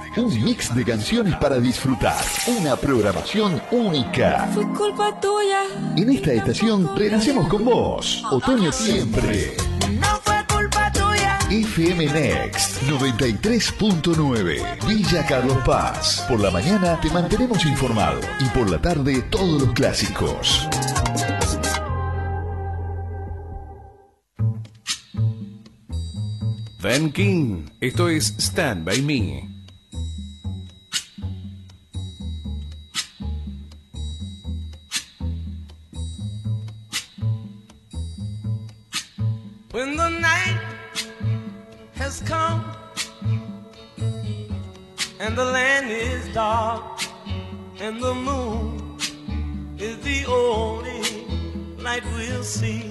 Un mix de canciones para disfrutar. Una programación única. Fue culpa tuya. En esta estación renacemos con vos. Otoño siempre. No fue culpa tuya. FM Next 93.9 Villa Carlos Paz. Por la mañana te mantenemos informado y por la tarde todos los clásicos. Van King, esto es Stand By Me. When the night has come and the land is dark and the moon is the only light we'll see.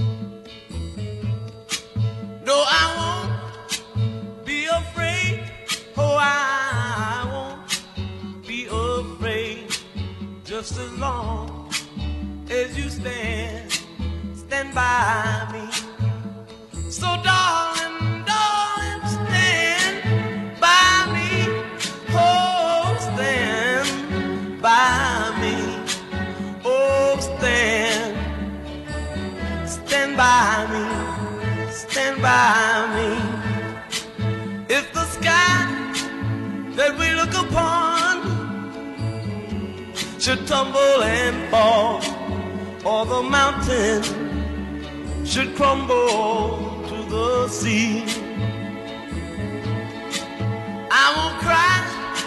No, I won't be afraid. Oh, I won't be afraid. Just as long as you stand by me. So darling, darling, stand by me. Oh, stand by me. Oh, stand by me. Stand by me. If the sky that we look upon should tumble and fall, or the mountain should crumble to the sea, I won't cry,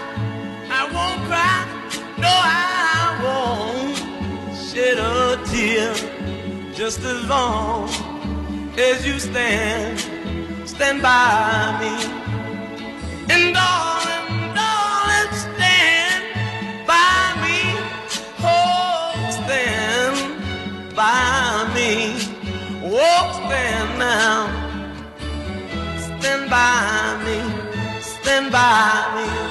no, I won't shed a tear, just as long as you stand by me. And darling, darling, stand by me. Oh, stand by me. Oh, stand now. Stand by me. Stand by me.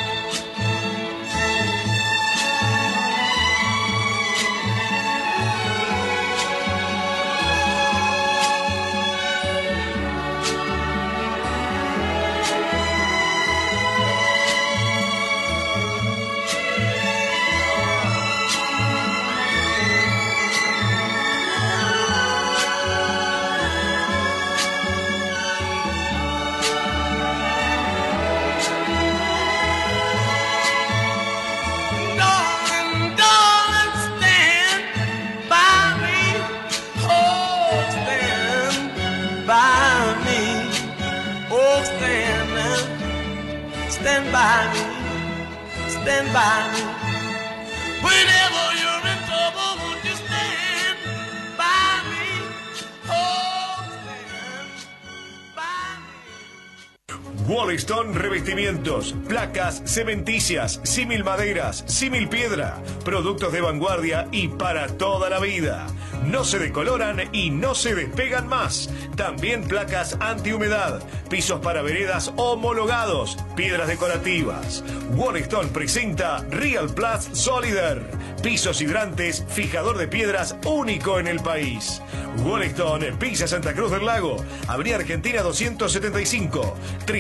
Stand by me, stand by me. Whenever you're in trouble, won't you stand by me? Oh, stand by me. Wallstone Revestimientos, placas cementicias, símil maderas, símil piedra, productos de vanguardia y para toda la vida. No se decoloran y no se despegan más. También placas antihumedad, pisos para veredas homologados, piedras decorativas. Wallstone presenta Real Plus Solider, pisos hidrantes, fijador de piedras único en el país. Wallstone, Villa Santa Cruz del Lago, Avenida Argentina 275,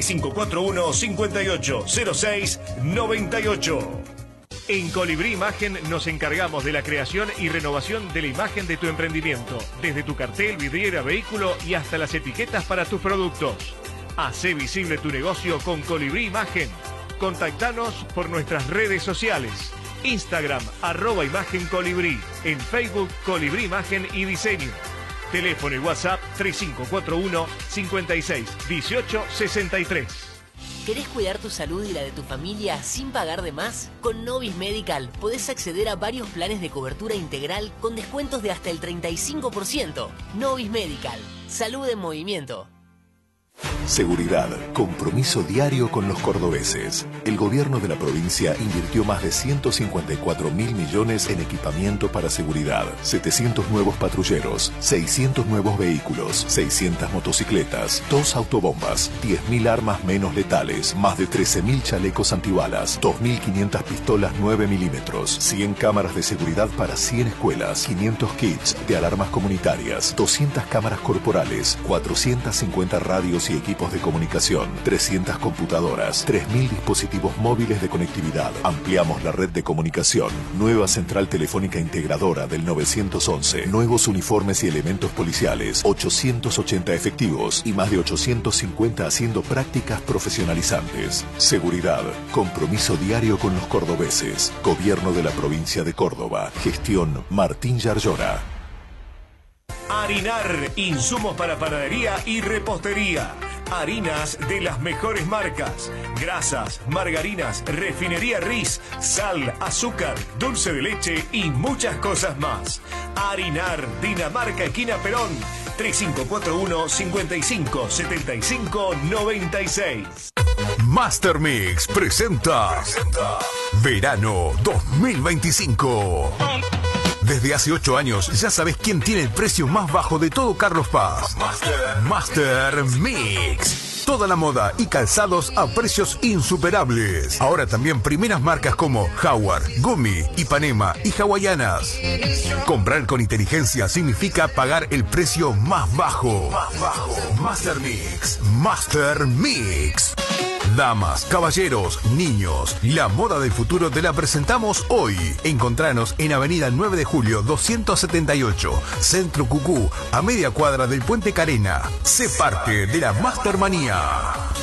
3541-580698. En Colibrí Imagen nos encargamos de la creación y renovación de la imagen de tu emprendimiento, desde tu cartel, vidriera, vehículo y hasta las etiquetas para tus productos. Hacé visible tu negocio con Colibrí Imagen. Contactanos por nuestras redes sociales. Instagram, @Imagen Colibrí. En Facebook, Colibrí Imagen y Diseño. Teléfono y WhatsApp 3541 56 18 63. ¿Querés cuidar tu salud y la de tu familia sin pagar de más? Con Novis Medical podés acceder a varios planes de cobertura integral con descuentos de hasta el 35%. Novis Medical. Salud en movimiento. Seguridad, compromiso diario con los cordobeses. El gobierno de la provincia invirtió más de 154.000 millones en equipamiento para seguridad. 700 nuevos patrulleros, 600 nuevos vehículos, 600 motocicletas, 2 autobombas, 10.000 armas menos letales, más de 13.000 chalecos antibalas, 2.500 pistolas 9 milímetros, 100 cámaras de seguridad para 100 escuelas, 500 kits de alarmas comunitarias, 200 cámaras corporales, 450 radios y equipos equipos de comunicación, 300 computadoras, 3.000 dispositivos móviles de conectividad. Ampliamos la red de comunicación. Nueva central telefónica integradora del 911. Nuevos uniformes y elementos policiales. 880 efectivos y más de 850 haciendo prácticas profesionalizantes. Seguridad. Compromiso diario con los cordobeses. Gobierno de la provincia de Córdoba. Gestión Martín Yarlora. Harinar, insumos para panadería y repostería. Harinas de las mejores marcas. Grasas, margarinas, refinería Riz, sal, azúcar, dulce de leche y muchas cosas más. Harinar, Dinamarca, esquina Perón. 3541 55 75 96. Master Mix presenta Verano 2025. Desde hace 8 años ya sabes quién tiene el precio más bajo de todo Carlos Paz. Master Mix. Toda la moda y calzados a precios insuperables. Ahora también primeras marcas como Howard, Gumi, Ipanema y Hawaianas. Comprar con inteligencia significa pagar el precio más bajo. Master Mix. Master Mix. Damas, caballeros, niños, la moda del futuro te la presentamos hoy. Encontranos en Avenida 9 de Julio 278, Centro Cucú, a media cuadra del Puente Carena. Sé parte de la Mastermanía.